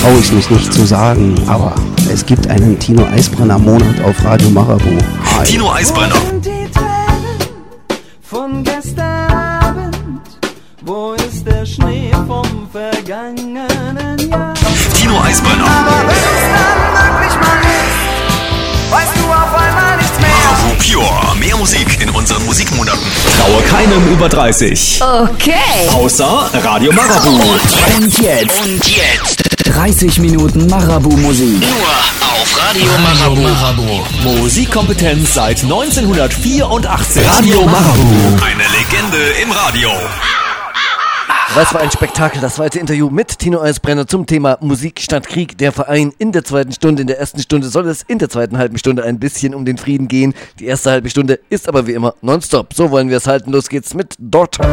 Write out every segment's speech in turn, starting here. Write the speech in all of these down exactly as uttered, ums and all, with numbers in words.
traue ich mich nicht zu sagen, aber es gibt einen Tino Eisbrenner Monat auf Radio Marabout. Hi. Tino Eisbrenner. Wo sind die Tränen von gestern Abend? Wo ist der Schnee vom vergangenen Jahr? Tino Eisbrenner. Aber wenn es dann wirklich mal ist, weißt du auf einmal nichts mehr. Marabout Pure. Mehr Musik in unseren Musikmonaten. Traue keinem über dreißig. Okay. Außer Radio Marabout. Und jetzt. Und jetzt. dreißig Minuten Marabout-Musik. Nur auf Radio Marabout. Musikkompetenz seit neunzehnhundertvierundachtzig. Radio Marabout. Eine Legende im Radio. Das war ein Spektakel, das zweite Interview mit Tino Eisbrenner zum Thema Musik statt Krieg. Der Verein in der zweiten Stunde, in der ersten Stunde soll es in der zweiten halben Stunde ein bisschen um den Frieden gehen. Die erste halbe Stunde ist aber wie immer nonstop. So wollen wir es halten. Los geht's mit Daughter.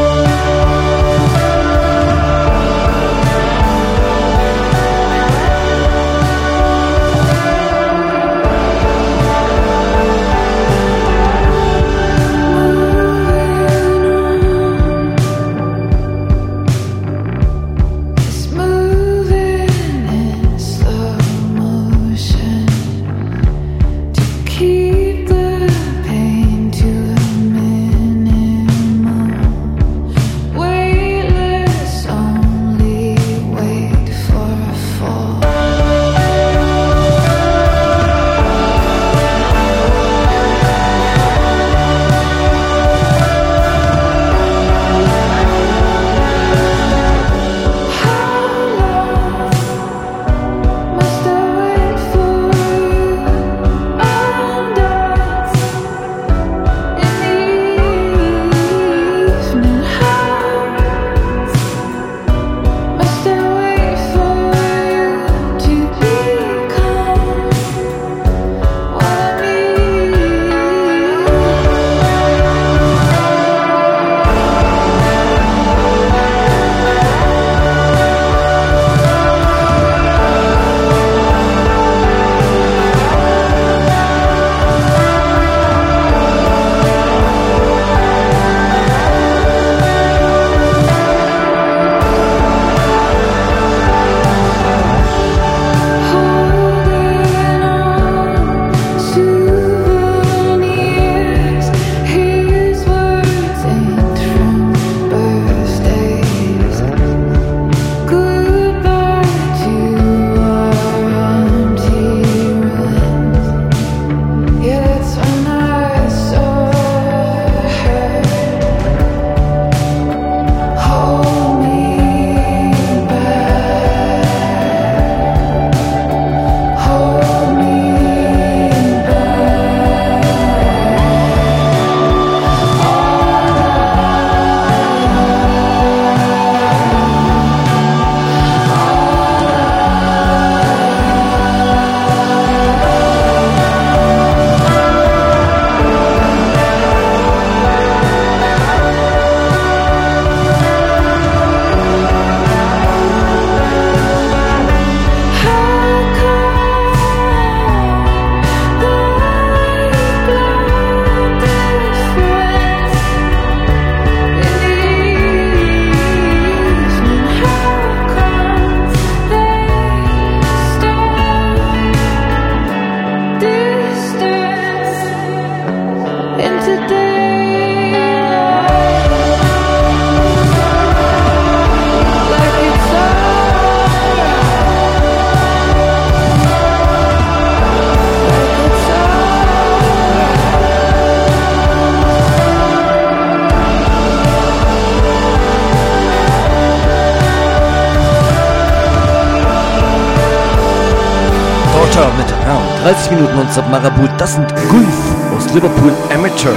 Mit Round. dreißig Minuten Nonstop Marabout. Das sind Gulf aus Liverpool Amateur.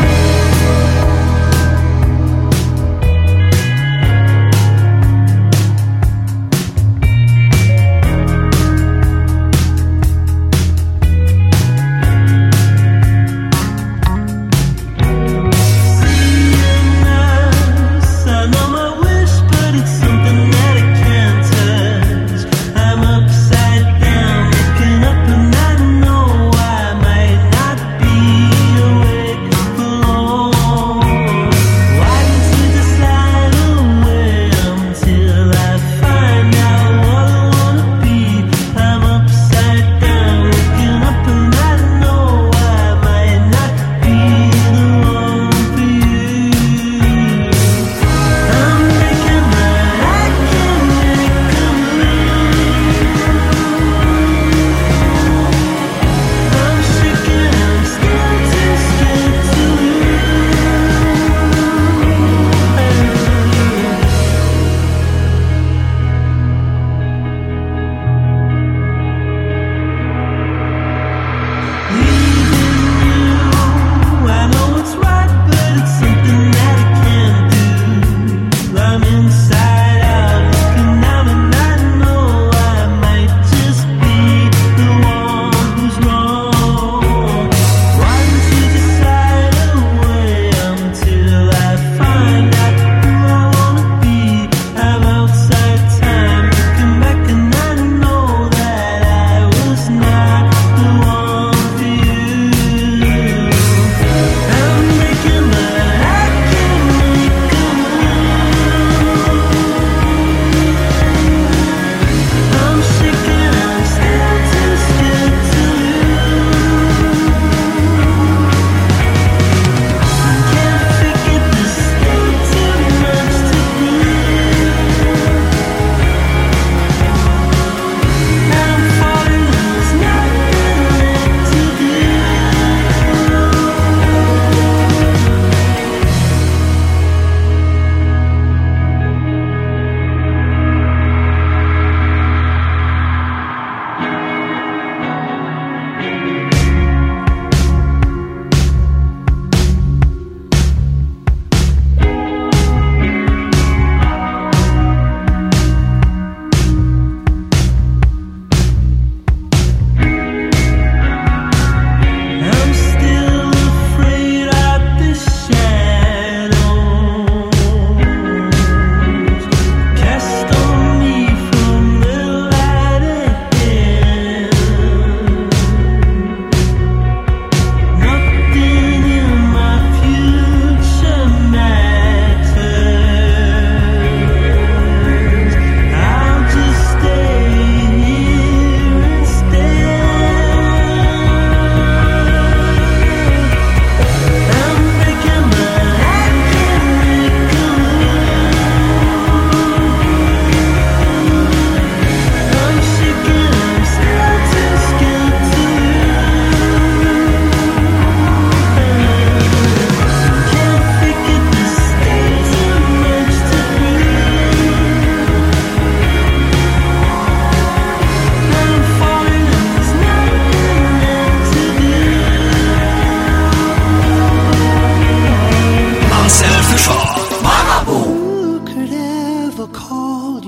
Alone.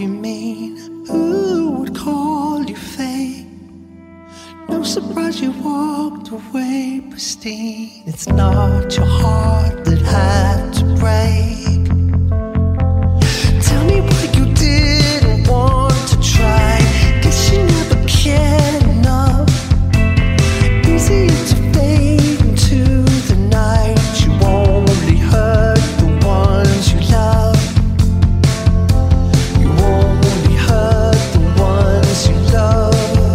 mean? Who would call you fake? No surprise you walked away pristine. It's not your heart that had to break. Tell me what you didn't want to try. Guess you never cared enough. Easy to fade into the night. You only hurt the ones you love. You only hurt the ones you love.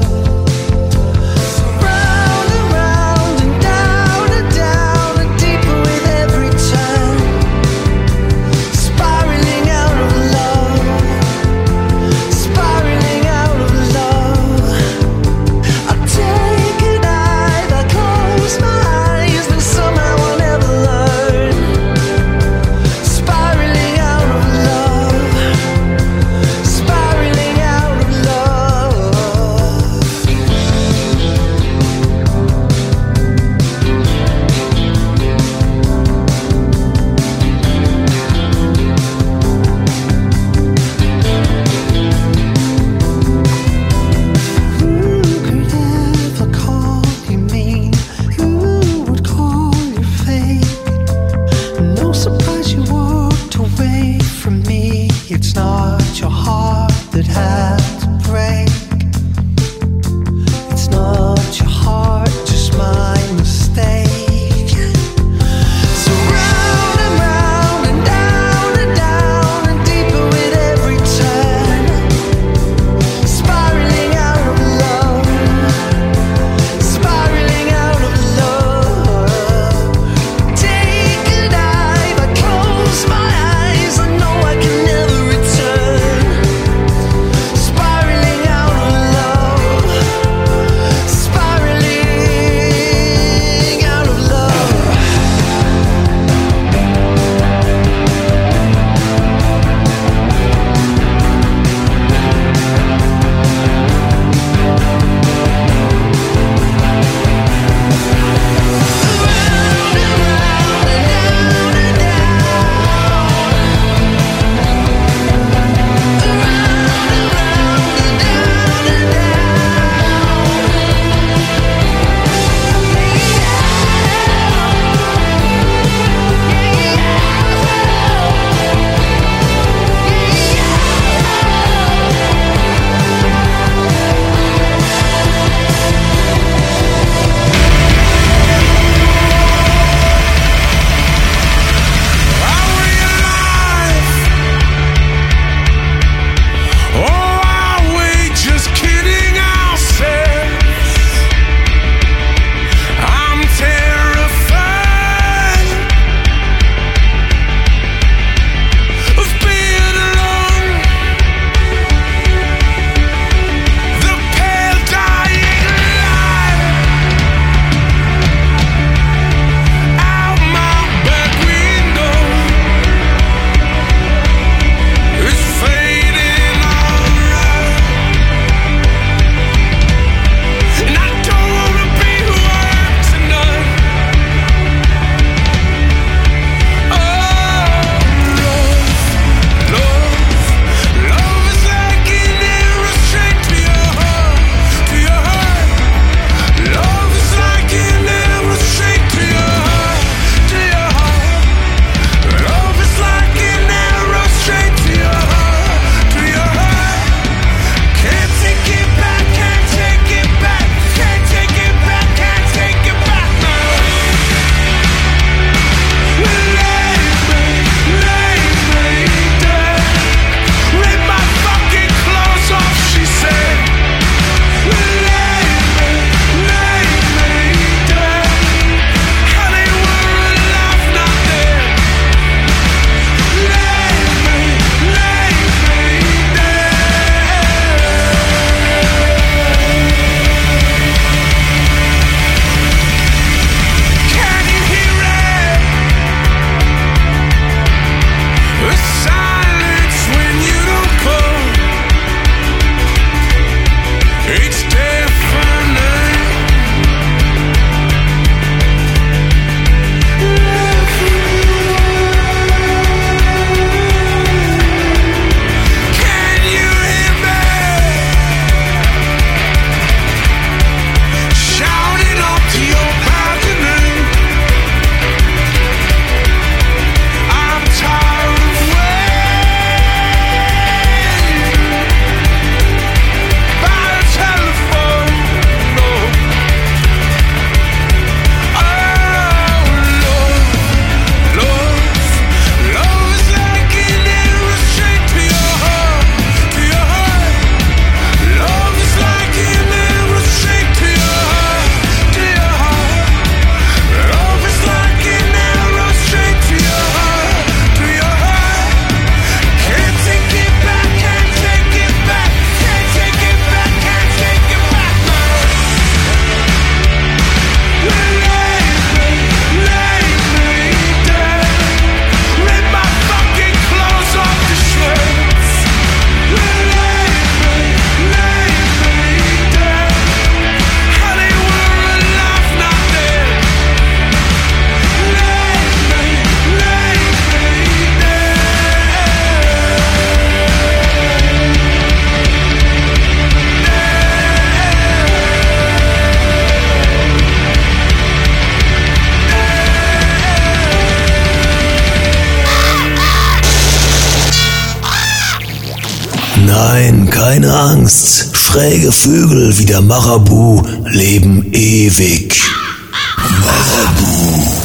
Round and round and down and down and deeper with every turn. Spiraling out of love. Spiraling out of love. I take a dive, I close my eyes, but somehow I'll never learn. Spiraling out of love. Spiraling out of love. Who could ever call you mean? Who would call you fake? No surprise you walked away from me. It's not your heart that had to break. It's not your heart, just my mistake. So round and round and down and down and deeper with every turn. Spiraling out of love. Spiraling out of love. Take a dive, I close my eyes, I know I can never return. Spiraling out Keine Angst, schräge Vögel wie der Marabu leben ewig. Marabu.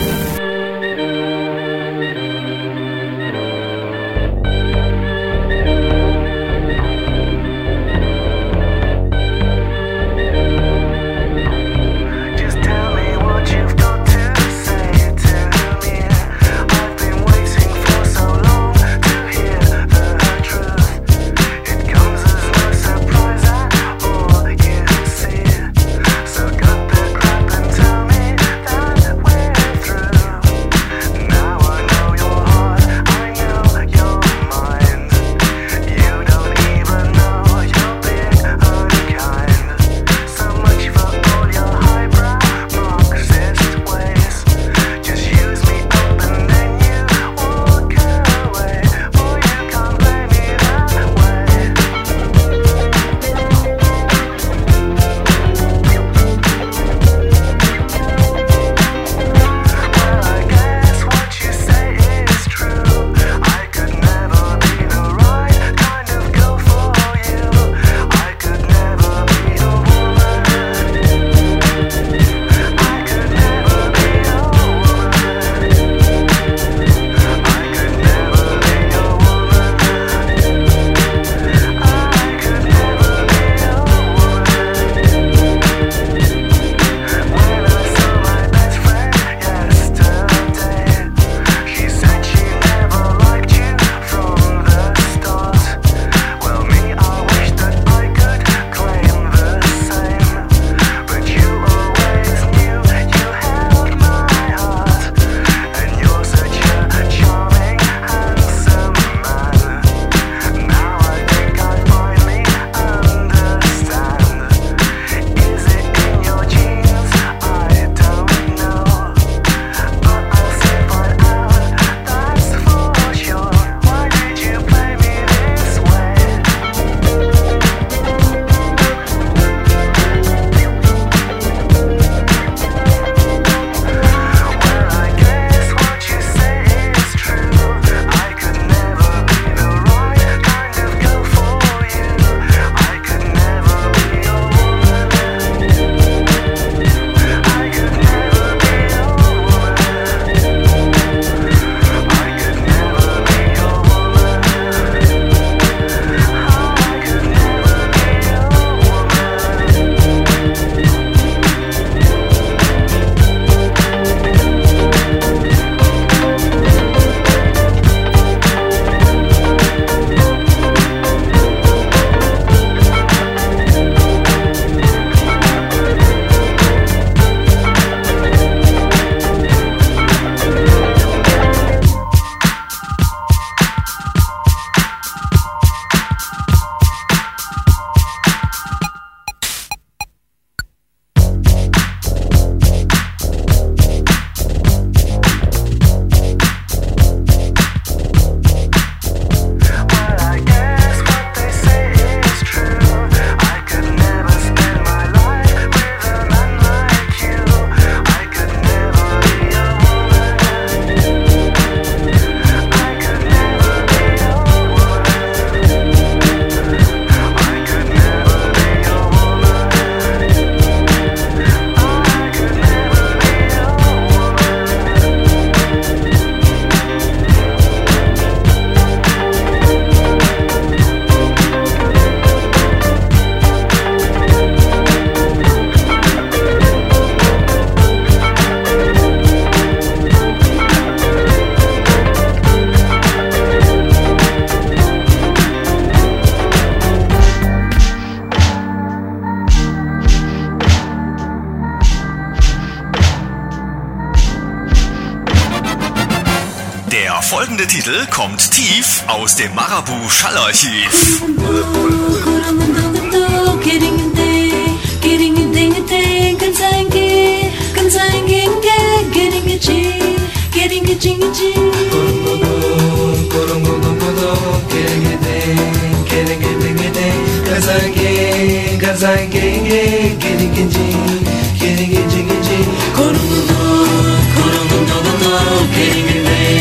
folgende Titel kommt tief aus dem Marabu-Schallarchiv.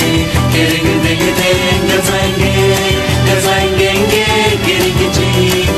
Getting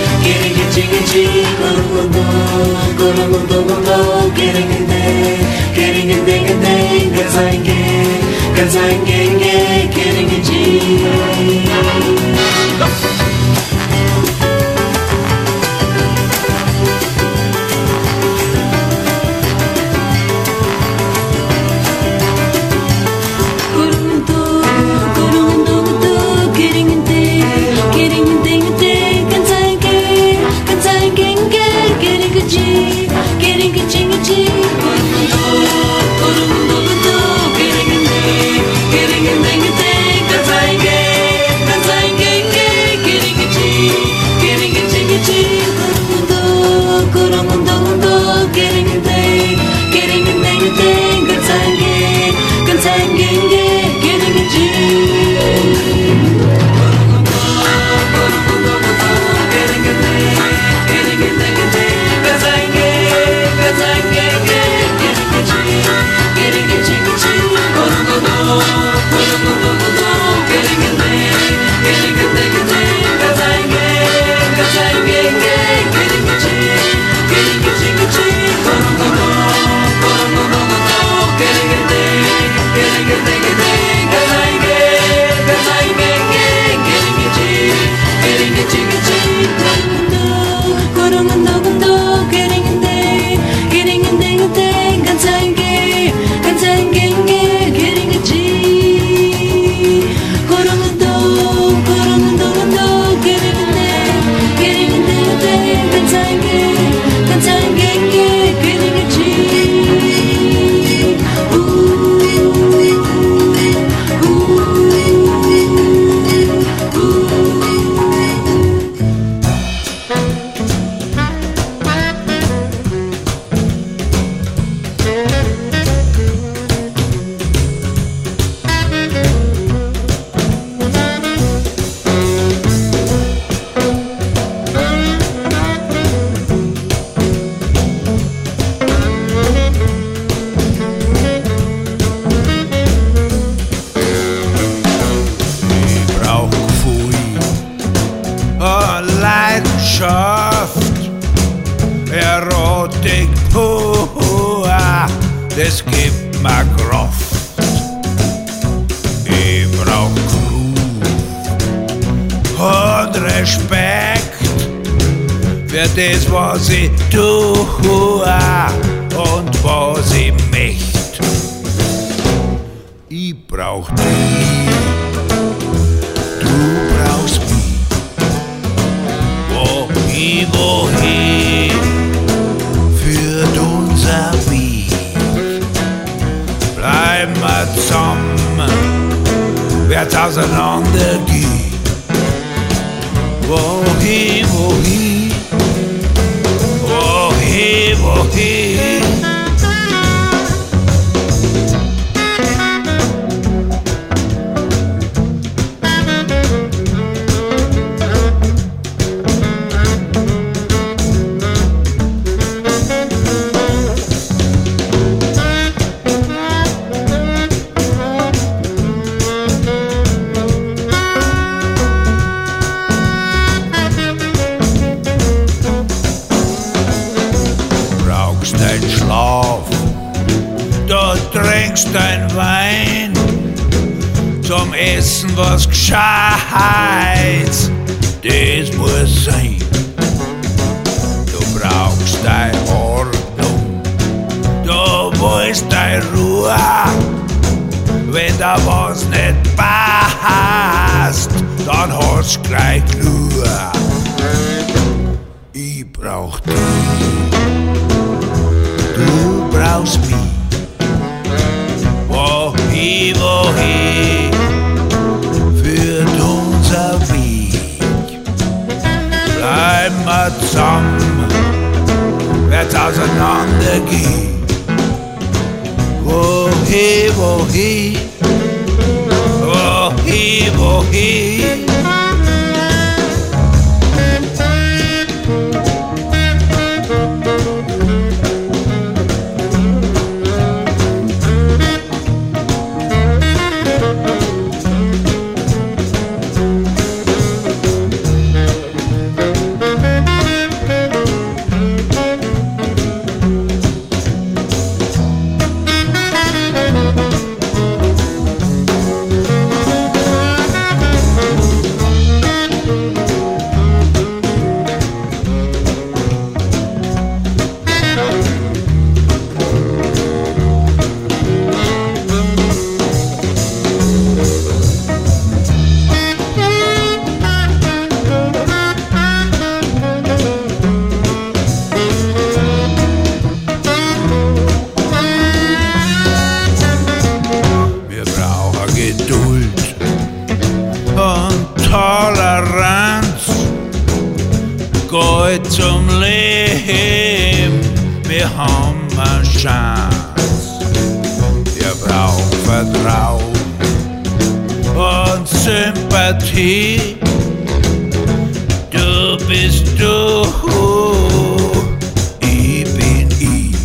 Das, was ich tue und was ich möcht. Ich brauch dich, du brauchst mich. Wohin, wohin führt unser Weg? Bleiben wir zusammen, wird's auseinandergehen. Wohin, wohin? Wohin, wohin? Dein Wein zum Essen was Gescheites, das muss sein. Du brauchst deine Ordnung, du willst deine Ruhe, wenn da was nicht passt, dann hast du gleich nur. Ich brauch dich, du brauchst mich. Wohin, wohin führt unser Weg? Bleiben wir zusammen, wird's auseinandergehen. Wohin, wohin, wohin, wohin? Gold zum Leben, wir haben eine Chance. Wir brauchen Vertrauen und Sympathie. Du bist du, ich bin ich.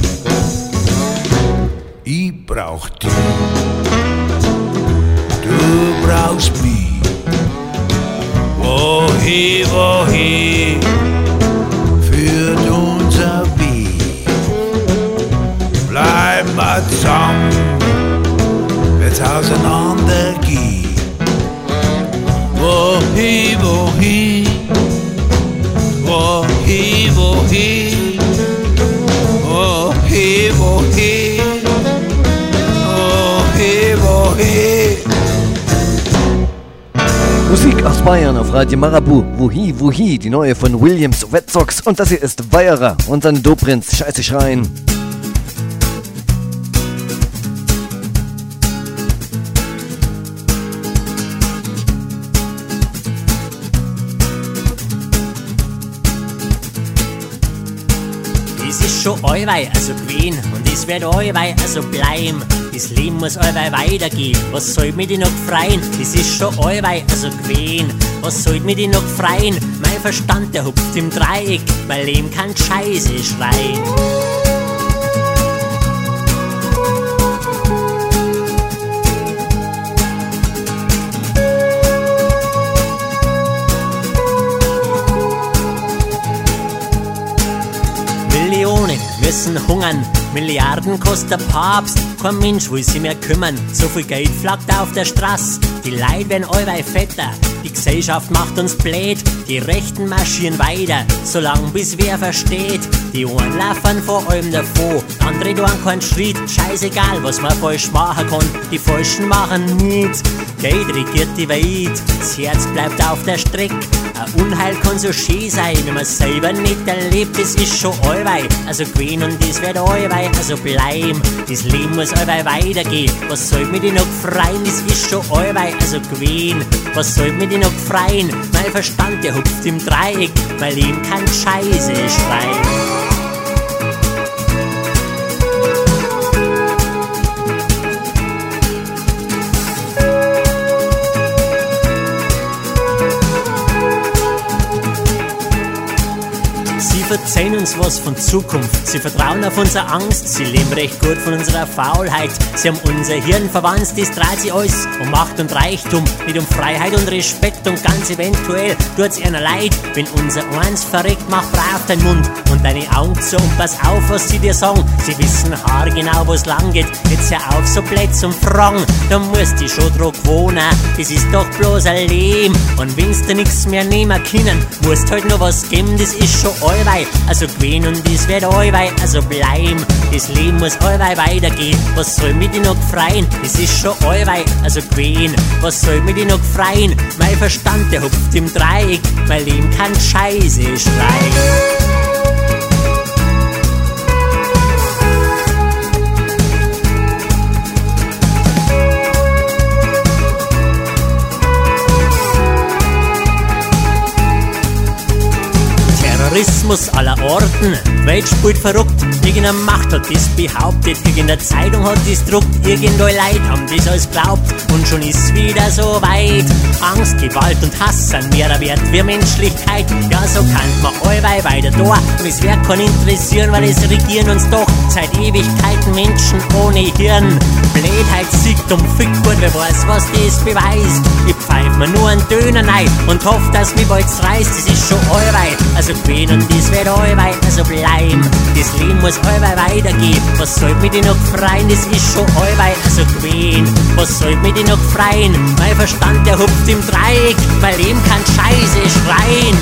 Ich brauch dich, du brauchst mich. Wohin, wohin führt unser Weg? Bleib mal zusammen, wenn's auseinander geht. Wohin, wohin, wohin, wohin, wohin, wohin, wohin, wohin. Musik aus Bayern auf Radio Marabu. Wohi, wohi, die neue von Williams Red Sox. Und das hier ist Weierer und seine Dobrinz. Scheiße schreien. Das ist schon allweil, also gewesen, und es wird allweil, also bleiben. Das Leben muss allweil weitergehen, was soll mich denn noch freien? Das ist schon allweil, also gewesen, was soll mich denn noch freien? Mein Verstand, der hupft im Dreieck, mein Leben kann Scheiße schreien. Millionen müssen hungern, Milliarden kostet der Papst, kein Mensch will sich mehr kümmern, so viel Geld flackt auf der Straße, die Leute werden allweil fetter, die Gesellschaft macht uns blöd, die Rechten marschieren weiter, solange bis wer versteht, die einen laufen vor allem davon, andere tun keinen Schritt, scheißegal was man falsch machen kann, die Falschen machen nichts, Geld regiert die Welt, das Herz bleibt auf der Strecke, ein Unheil kann so schön sein, wenn man selber nicht erlebt, das ist schon allweil, also gewesen und das wird allweil, also bleiben, das Leben muss allweil weitergehen, was soll mich denn noch freien, das ist schon allweil, also gewesen, was soll mich denn noch freien, mein Verstand, der hupft im Dreieck, mein Leben kann Scheiße schreien. Sie erzählen uns was von Zukunft, sie vertrauen auf unsere Angst, sie leben recht gut von unserer Faulheit, sie haben unser Hirn verwandt, das dreht sich alles um Macht und Reichtum, nicht um Freiheit und Respekt und ganz eventuell tut's ihnen leid, wenn unser Eins verreckt, mach brav dein Mund und deine Augen zu und pass auf, was sie dir sagen, sie wissen haargenau, wo's lang geht, jetzt hör auf so blöd zum Fragen, da musst du schon drauf wohnen, das ist doch bloß ein Leben und wenn's dir nix mehr nehmen können, musst halt noch was geben, das ist schon allweil, also gewesen und das wird allweil, also bleiben. Das Leben muss allweil weitergehen. Was soll mich denn noch freien? Das ist schon allweil, also gewesen. Was soll mich denn noch freien? Mein Verstand, der hupft im Dreieck. Mein Leben kann Scheiße schreien. Terrorismus aller Orten, Welt spielt verrückt, irgendeine Macht hat das behauptet, irgendeine Zeitung hat das druckt, irgendeine Leute haben das alles glaubt und schon ist wieder so weit. Angst, Gewalt und Hass sind mehr wert wie Menschlichkeit, ja so kann man allweil weiter da und es wird keinen interessieren, weil es regieren uns doch seit Ewigkeiten Menschen ohne Hirn. Blödheit siegt um fick gut, wer weiß was das beweist. Ich pfeif mir nur einen Döner rein und hoff, dass mich bald's reißt, das ist schon allweil, also gewesen und das wird allweil, also bleiben. Das Leben muss allweil weitergehen. Was soll mich denn noch freien? Das ist schon allweil, also gewesen. Was soll mich denn noch freien? Mein Verstand, der hupft im Dreieck. Mein Leben kann Scheiße schreien.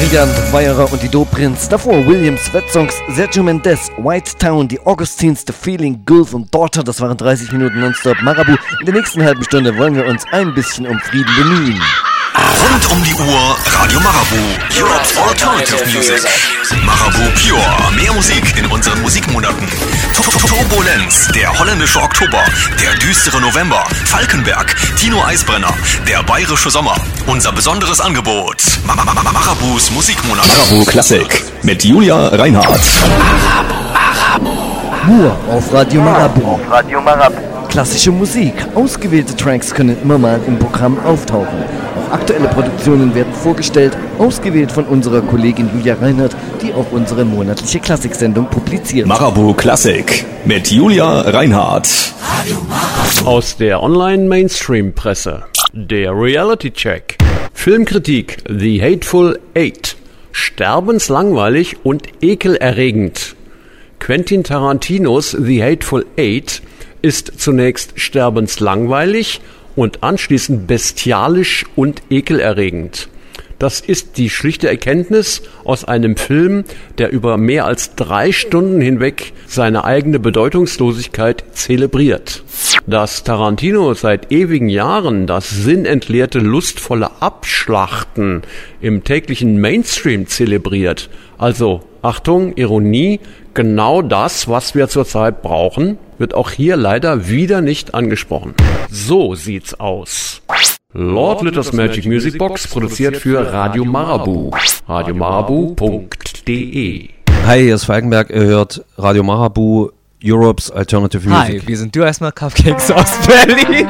Valiant, Weierer und die Do-Prinz. Davor Williams, Wet Songs, Sergio Mendes, White Town, die Augustins, The Feeling, Gulf und Daughter. Das waren dreißig Minuten nonstop Marabu. In der nächsten halben Stunde wollen wir uns ein bisschen um Frieden bemühen. Rund um die Uhr Radio Marabu, Europe's Alternative Music. Marabu Pure, mehr Musik in unseren Musikmonaten. Turbulenz, der holländische Oktober, der düstere November, Falkenberg, Tino Eisbrenner, der bayerische Sommer. Unser besonderes Angebot, Marabus Musikmonat. Marabu Klassik mit Julia Reinhardt. Marabu, Nur auf Radio Marabu. Auf Radio Marabu. Klassische Musik, ausgewählte Tracks können immer mal im Programm auftauchen. Auch aktuelle Produktionen werden vorgestellt, ausgewählt von unserer Kollegin Julia Reinhardt, die auch unsere monatliche Klassiksendung publiziert. Marabu Klassik mit Julia Reinhardt. Aus der Online-Mainstream-Presse. Der Reality-Check. Filmkritik The Hateful Eight. Sterbenslangweilig und ekelerregend. Quentin Tarantinos The Hateful Eight ist zunächst sterbenslangweilig und anschließend bestialisch und ekelerregend. Das ist die schlichte Erkenntnis aus einem Film, der über mehr als drei Stunden hinweg seine eigene Bedeutungslosigkeit zelebriert. Dass Tarantino seit ewigen Jahren das sinnentleerte, lustvolle Abschlachten im täglichen Mainstream zelebriert, also Achtung, Ironie, genau das, was wir zurzeit brauchen, wird auch hier leider wieder nicht angesprochen. So sieht's aus. Lord Litters Magic Music Box produziert für Radio Marabu. radio marabu punkt de. Hi, hier ist Falkenberg, ihr hört Radio Marabu, Europe's Alternative Music. Hi, wir sind Du erstmal Cupcakes aus Berlin.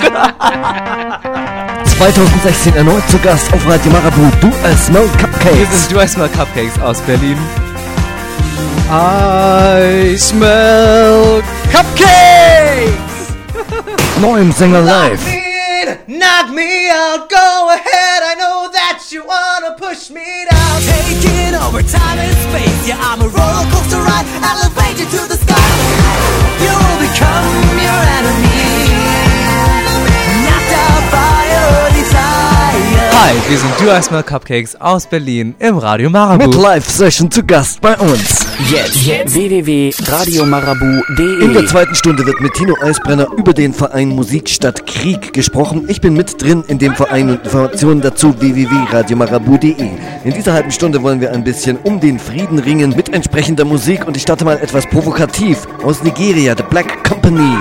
zwanzig sechzehn erneut zu Gast auf Radio Marabu, Du erstmal Cupcakes. Wir sind Du erstmal Cupcakes aus Berlin. I smell cupcakes! Neuem Sänger live. Knock me out, go ahead, I know that you wanna push me down. Taking over time and space, yeah, I'm a roller coaster ride, elevate you to the sky. You will become your enemy, knocked out by your desire. Hi, wir sind Du erstmal Cupcakes aus Berlin im Radio Marabu. Mit Live-Session zu Gast bei uns. Jetzt, jetzt. w w w punkt radio marabu punkt de. In der zweiten Stunde wird mit Tino Eisbrenner über den Verein Musik statt Krieg gesprochen. Ich bin mit drin in dem Verein und Informationen dazu w w w punkt radio marabu punkt de. In dieser halben Stunde wollen wir ein bisschen um den Frieden ringen mit entsprechender Musik und ich starte mal etwas provokativ aus Nigeria, The Black Company.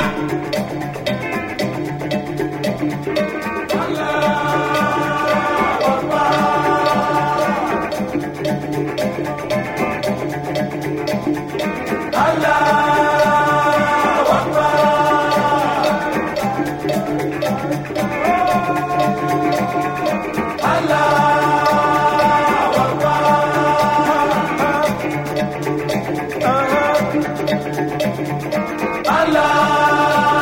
Allah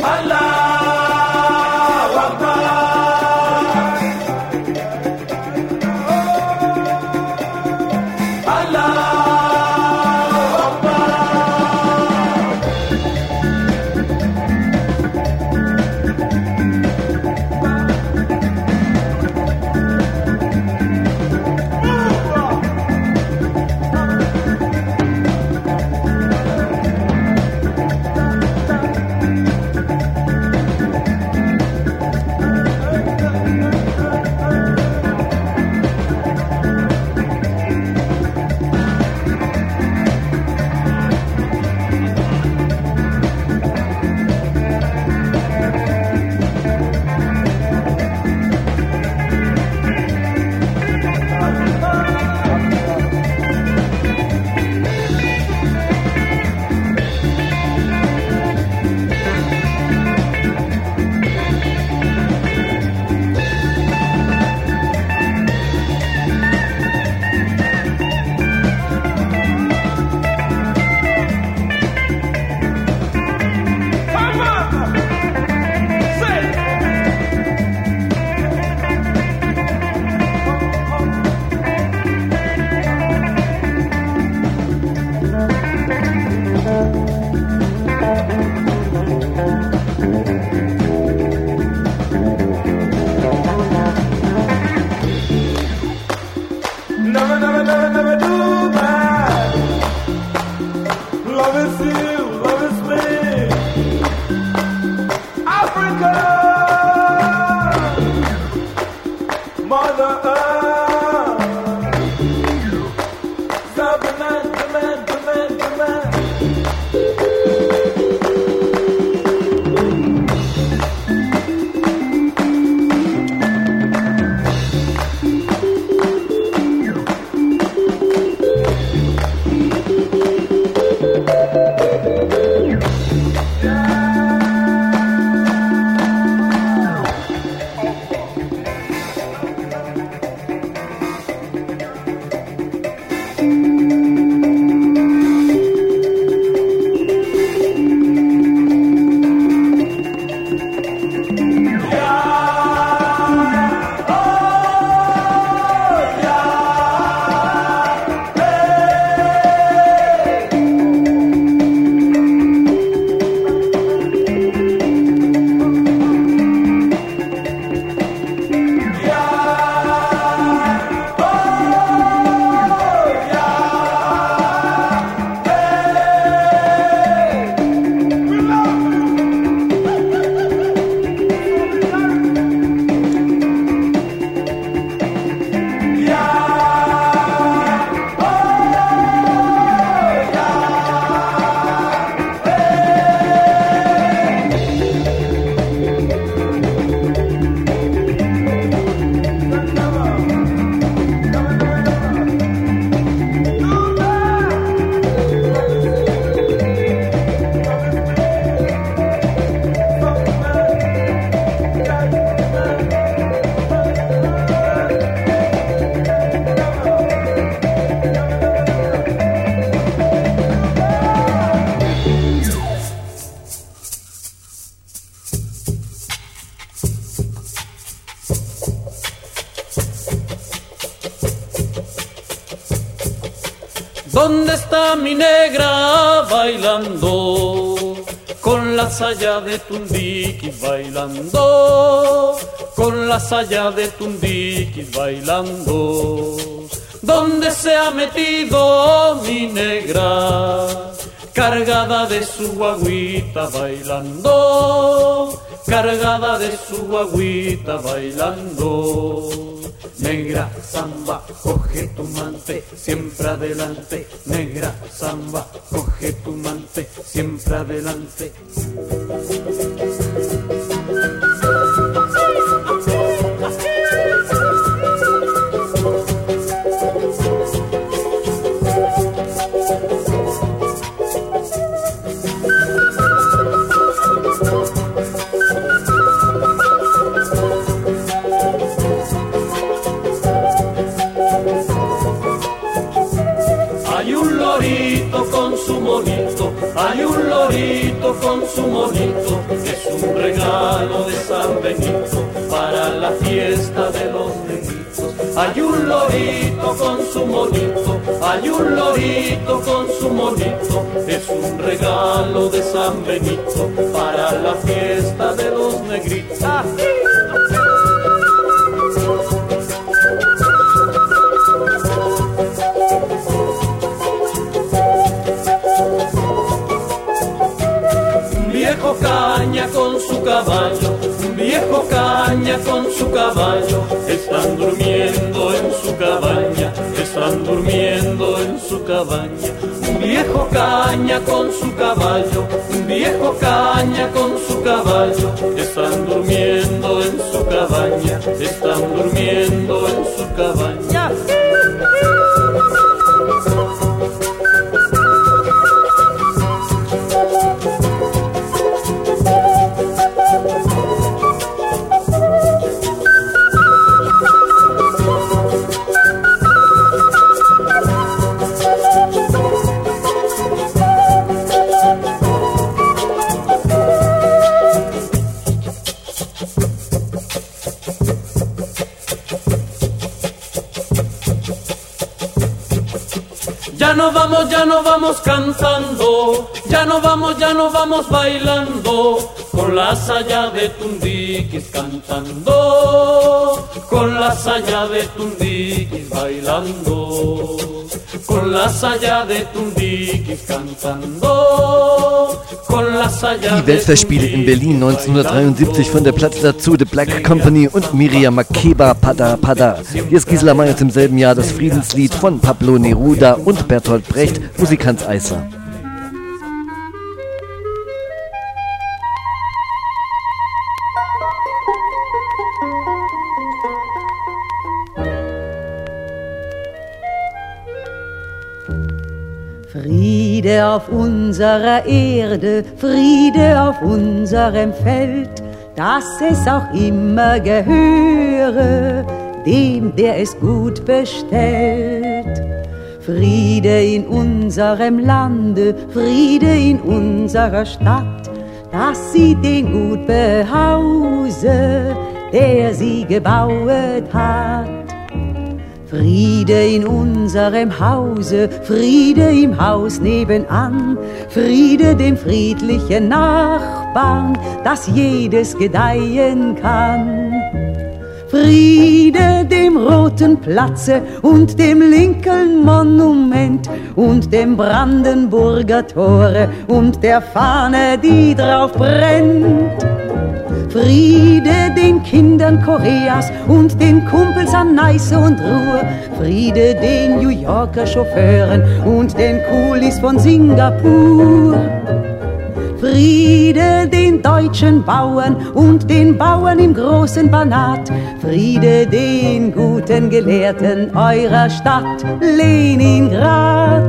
¿Dónde está mi negra bailando? Con la saya de Tundiki bailando, con la saya de Tundiki bailando. ¿Dónde se ha metido mi negra? Cargada de su guaguita bailando, cargada de su guaguita bailando. Negra samba, coge tu mante, siempre adelante. Negra samba, coge tu mante, siempre adelante. Hay un lorito con su monito, que regalo de San Benito para la fiesta de los negritos. Hay un lorito con su monito, hay un lorito con su monito, es un regalo de San Benito para la fiesta de los negritos. ¡Ah! Un viejo caña con su caballo, un viejo caña con su caballo, están durmiendo en su cabaña, están durmiendo en su cabaña. Un viejo caña con su caballo, un viejo caña con su caballo, están durmiendo en su cabaña, están durmiendo en su cabaña. Ya no vamos, ya no vamos cantando, ya no vamos, ya no vamos bailando, con la saya de Tundiquis cantando, con la saya de Tundiquis bailando, con la saya de Tundiquis cantando, con la saya. Die Weltfestspiele in Berlin neunzehnhundertdreiundsiebzig von der Platte dazu, The Black Company und Miriam Makeba Pada Pada. Hier ist Gisela Meyers im selben Jahr das Friedenslied von Pablo Neruda und Bertolt Brecht, Musik Hans Eisser. Friede auf unserer Erde, Friede auf unserem Feld, dass es auch immer gehöre dem, der es gut bestellt. Friede in unserem Lande, Friede in unserer Stadt, dass sie den gut behause, der sie gebaut hat. Friede in unserem Hause, Friede im Haus nebenan, Friede dem friedlichen Nachbarn, dass jedes gedeihen kann. Friede dem Roten Platze und dem Lincoln Monument und dem Brandenburger Tore und der Fahne, die drauf brennt. Friede den Kindern Koreas und den Kumpels an Neiße und Ruhr. Friede den New Yorker Chauffeuren und den Coolies von Singapur. Friede den deutschen Bauern und den Bauern im großen Banat. Friede den guten Gelehrten eurer Stadt Leningrad.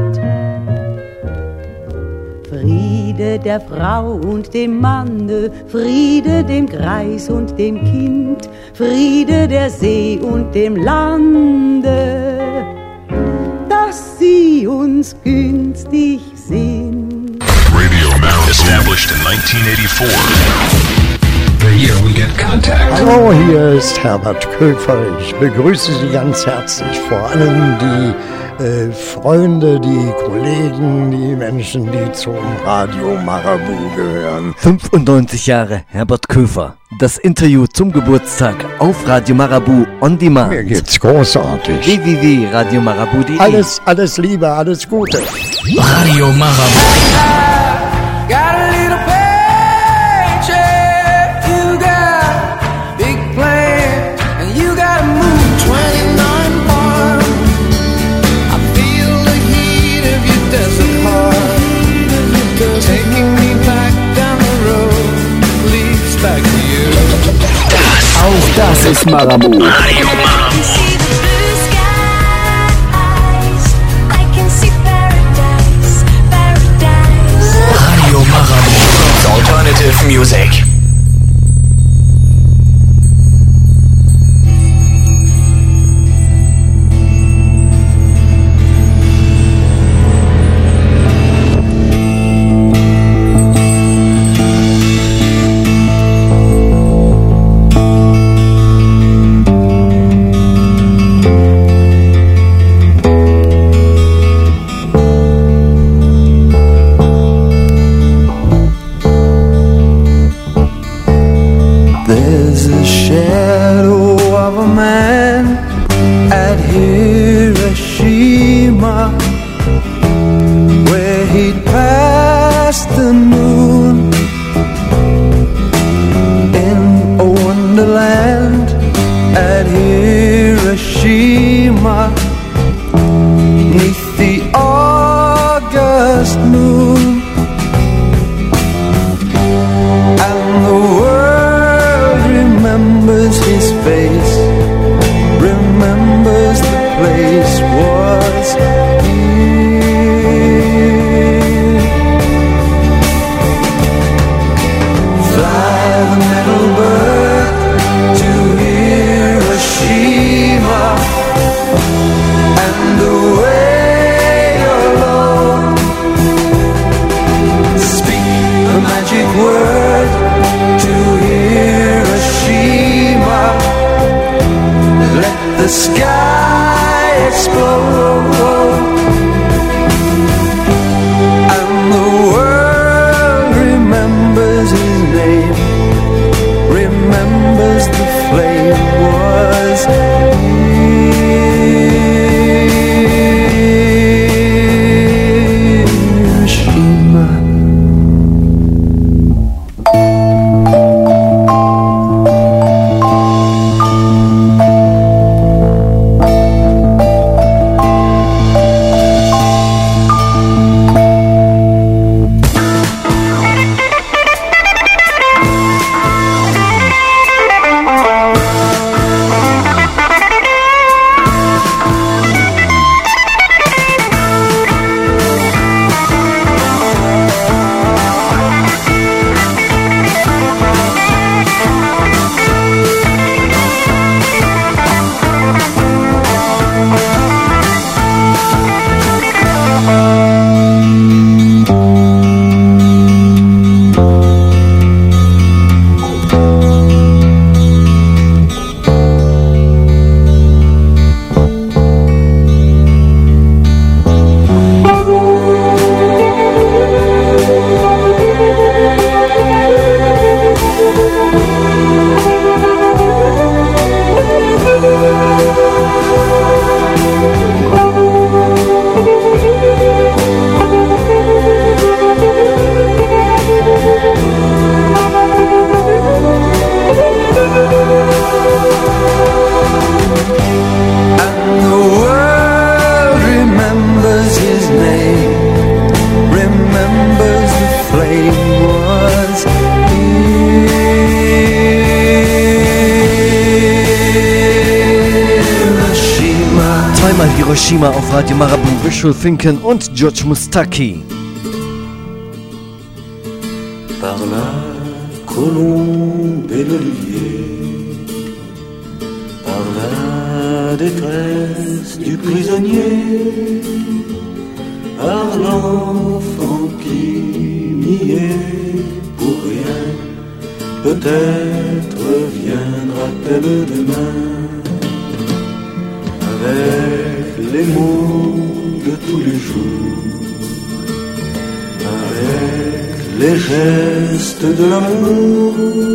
Friede der Frau und dem Manne, Friede dem Greis und dem Kind, Friede der See und dem Lande, dass sie uns günstig sind. Radio Marabout, established in nineteen eighty-four. The year we get contact. Hallo, hier ist Herbert Köfer. Ich begrüße Sie ganz herzlich, vor allem die Äh, Freunde, die Kollegen, die Menschen, die zum Radio Marabout gehören. fünfundneunzig Jahre Herbert Köfer. Das Interview zum Geburtstag auf Radio Marabout on Demand. Mir geht's großartig. w w w punkt radio marabout punkt de. Alles, alles Liebe, alles Gute. Radio Marabout. Auch das ist Marabout. Radio Marabout. Radio Marabout. Alternative music. There's a shadow of a man at Hiroshima, where he'd passed the moon in a wonderland at Hiroshima, neath the August moon. And the world remembers his face, remembers the place was here. Fly the metal bird to Hiroshima and away alone. Speak the magic word to Hiroshima. Let the sky explode, and the world remembers his name, remembers the flame was Hiroshima. Hiroshima auf Radio Marabout, Visual Thinken und George Mustaki. Par la colombe et l'olivier, par la détresse du prisonnier, par l'enfant qui n'y est pour rien, peut-être viendra-t-elle demain avec les mots de tous les jours, avec les gestes de l'amour,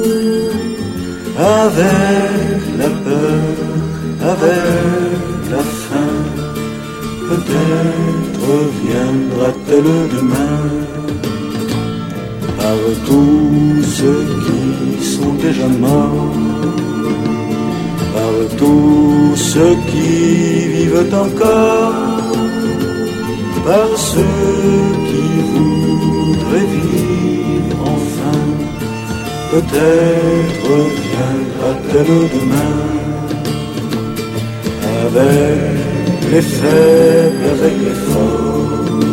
avec la peur, avec la faim, peut-être viendra-t-elle demain, par tous ceux qui sont déjà morts, par tous ceux qui vivent encore, par ceux qui voudraient vivre enfin, peut-être viendra-t-elle demain, avec les faibles, avec les forts,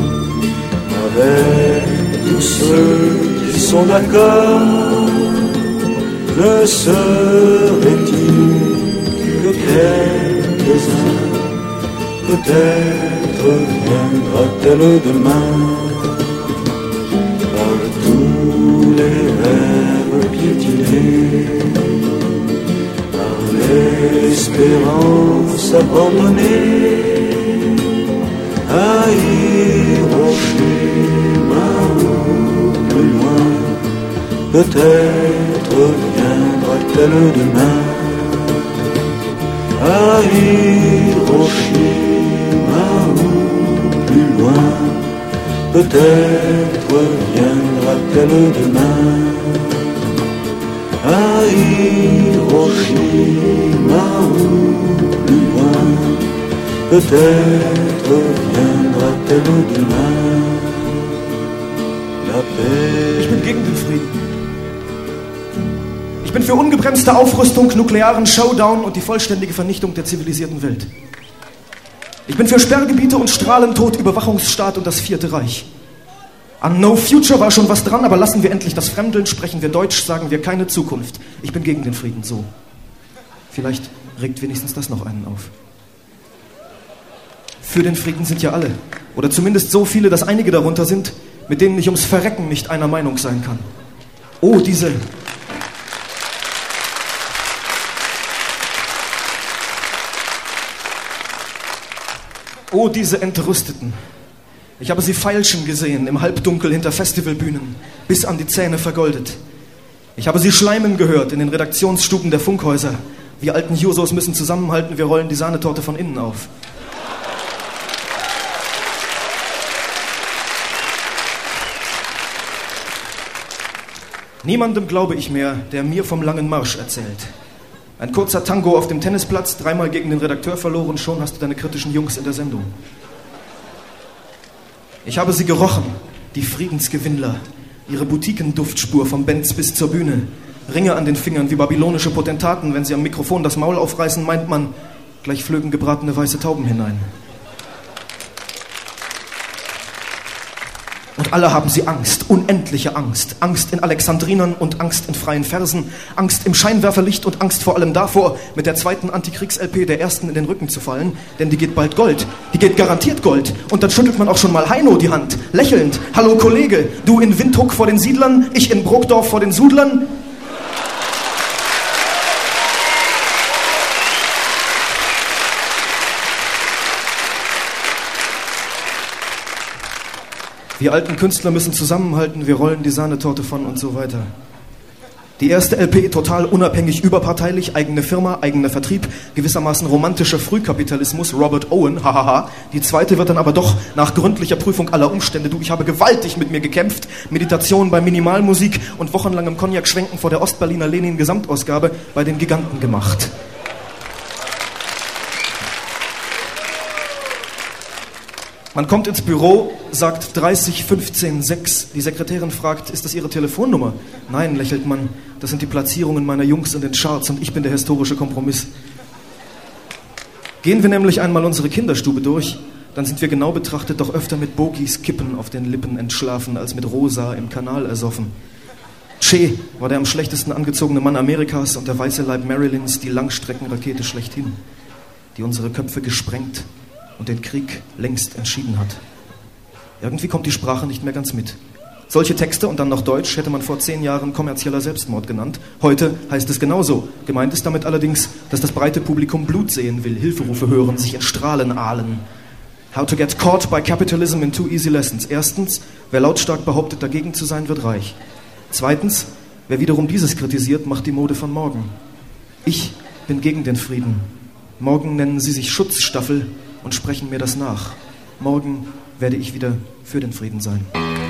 avec tous ceux qui sont d'accord. Ne serait-il que quelques-uns, peut-être viendra-t-elle demain, par tous les rêves piétinés, par l'espérance abandonnée, à Hiroshima ou plus loin, peut-être viendra viendra-t-elle demain? À Hiroshima ou plus loin, peut-être viendra-t-elle demain? À Hiroshima ou plus loin, peut-être viendra-t-elle demain? La paix. Ich bin gegen den Frieden. Ich bin für ungebremste Aufrüstung, nuklearen Showdown und die vollständige Vernichtung der zivilisierten Welt. Ich bin für Sperrgebiete und Strahlentod, Überwachungsstaat und das Vierte Reich. An No Future war schon was dran, aber lassen wir endlich das Fremdeln, sprechen wir Deutsch, sagen wir keine Zukunft. Ich bin gegen den Frieden, so. Vielleicht regt wenigstens das noch einen auf. Für den Frieden sind ja alle. Oder zumindest so viele, dass einige darunter sind, mit denen ich ums Verrecken nicht einer Meinung sein kann. Oh, diese... Oh, diese Entrüsteten. Ich habe sie feilschen gesehen, im Halbdunkel hinter Festivalbühnen, bis an die Zähne vergoldet. Ich habe sie schleimen gehört in den Redaktionsstuben der Funkhäuser. Wir alten Jusos müssen zusammenhalten, wir rollen die Sahnetorte von innen auf. Niemandem glaube ich mehr, der mir vom langen Marsch erzählt. Ein kurzer Tango auf dem Tennisplatz, dreimal gegen den Redakteur verloren, schon hast du deine kritischen Jungs in der Sendung. Ich habe sie gerochen, die Friedensgewinnler, ihre Boutiquenduftspur vom Benz bis zur Bühne, Ringe an den Fingern wie babylonische Potentaten, wenn sie am Mikrofon das Maul aufreißen, meint man, gleich flögen gebratene weiße Tauben hinein. Und alle haben sie Angst, unendliche Angst. Angst in Alexandrinern und Angst in freien Versen. Angst im Scheinwerferlicht und Angst vor allem davor, mit der zweiten Antikriegs-L P der ersten in den Rücken zu fallen. Denn die geht bald Gold. Die geht garantiert Gold. Und dann schüttelt man auch schon mal Heino die Hand. Lächelnd. Hallo Kollege, du in Windhoek vor den Siedlern, ich in Brokdorf vor den Sudlern. Wir alten Künstler müssen zusammenhalten, wir rollen die Sahnetorte von und so weiter. Die erste L P total unabhängig, überparteilich, eigene Firma, eigener Vertrieb, gewissermaßen romantischer Frühkapitalismus, Robert Owen, hahaha. Die zweite wird dann aber doch nach gründlicher Prüfung aller Umstände, du, ich habe gewaltig mit mir gekämpft, Meditation bei Minimalmusik und wochenlangem Cognac-Schwenken vor der Ostberliner Lenin-Gesamtausgabe bei den Giganten gemacht. Man kommt ins Büro, sagt dreißig fünfzehn sechs. Die Sekretärin fragt, ist das Ihre Telefonnummer? Nein, lächelt man, das sind die Platzierungen meiner Jungs in den Charts und ich bin der historische Kompromiss. Gehen wir nämlich einmal unsere Kinderstube durch, dann sind wir genau betrachtet doch öfter mit Bogies Kippen auf den Lippen entschlafen, als mit Rosa im Kanal ersoffen. Che war der am schlechtesten angezogene Mann Amerikas und der weiße Leib Marilyns die Langstreckenrakete schlechthin, die unsere Köpfe gesprengt und den Krieg längst entschieden hat. Irgendwie kommt die Sprache nicht mehr ganz mit. Solche Texte und dann noch Deutsch hätte man vor zehn Jahren kommerzieller Selbstmord genannt. Heute heißt es genauso. Gemeint ist damit allerdings, dass das breite Publikum Blut sehen will, Hilferufe hören, sich in Strahlen ahlen. How to get caught by capitalism in two easy lessons. Erstens, wer lautstark behauptet, dagegen zu sein, wird reich. Zweitens, wer wiederum dieses kritisiert, macht die Mode von morgen. Ich bin gegen den Frieden. Morgen nennen sie sich Schutzstaffel und sprechen mir das nach. Morgen werde ich wieder für den Frieden sein.